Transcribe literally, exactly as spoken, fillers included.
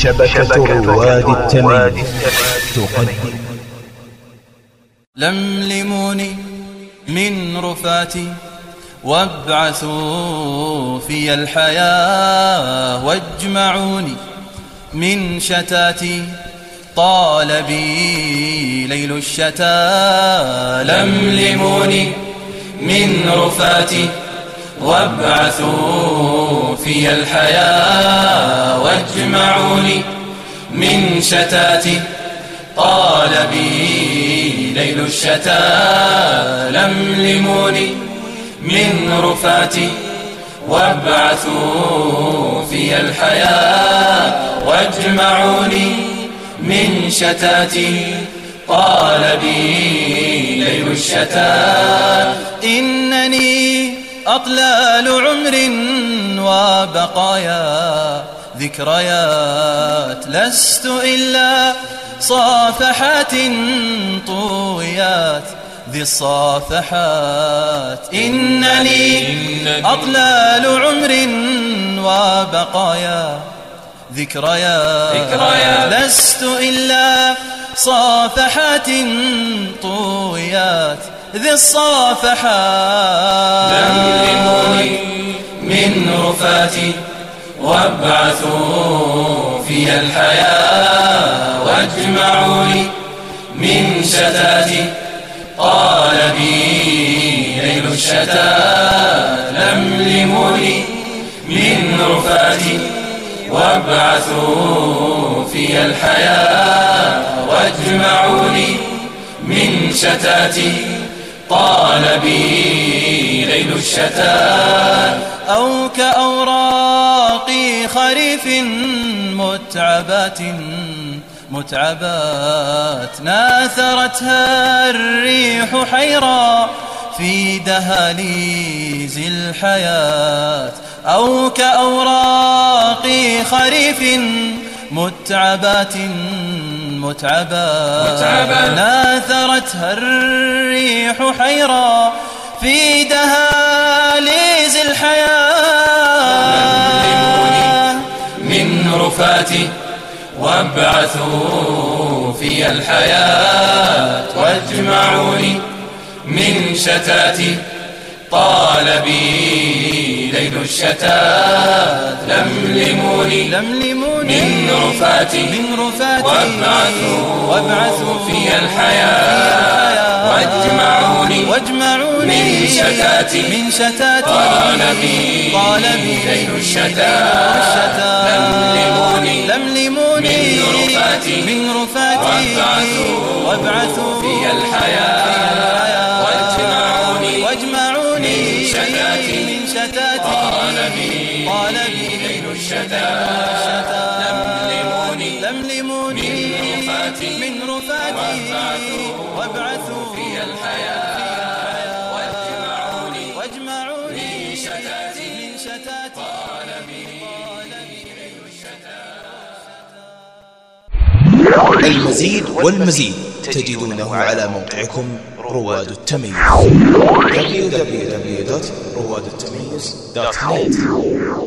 شبكة رواد التمييز تقدم لملموني من رفاتي وابعثوا في الحياة واجمعوني من شتاتي طال بي ليل الشتاء. لملموني من رفاتي وابعثوا في الحياة واجمعوني من شتاتي طال بي ليل الشتاء. لملموني من رفاتي وابعثوا في الحياة واجمعوني من شتاتي طال بي ليل الشتاء. إنني أطلال عمر وبقايا ذكريات لست إلا صافحات طويات ذي الصافحات. إنني أطلال عمر وبقايا ذكريات لست إلا صافحات طويات ذي الصافحات. لملموني من رفاتي وابعثوا في الحياة واجمعوني من شتاتي طال بي ليل الشتاء. لملموني من رفاتي وابعثوا في الحياة واجمعوني من شتاتي طال بي ليل الشتاء. أو كأوراق خريف متعبات متعبات ناثرتها الريح حيرا في دهاليز الحياة. أو كأوراق خريف متعبات متعبات ناثرتها الريح حيرا في دهاليز الحياة. من رفاتي وابعثوا في الحياة واجمعوني من شتاتي طال بي ليل الشتاء. لملموني من رفاتي وابعثوا في الحياة واجمعوني من شتاتي طال بي ليل الشتاء. لملموني من رفاتي وابعثوا في الحياة واجمعوني من شتاتي طال بي ليل الشتاء. لملموني من رفاتي وابعثوا في الحياة واجمعوني من شتاتي طال بي ليل الشتاء. المزيد والمزيد تجدونه على موقعكم رواد التمييز دبليو دبليو دبليو دوت رواد التمييز دوت نت.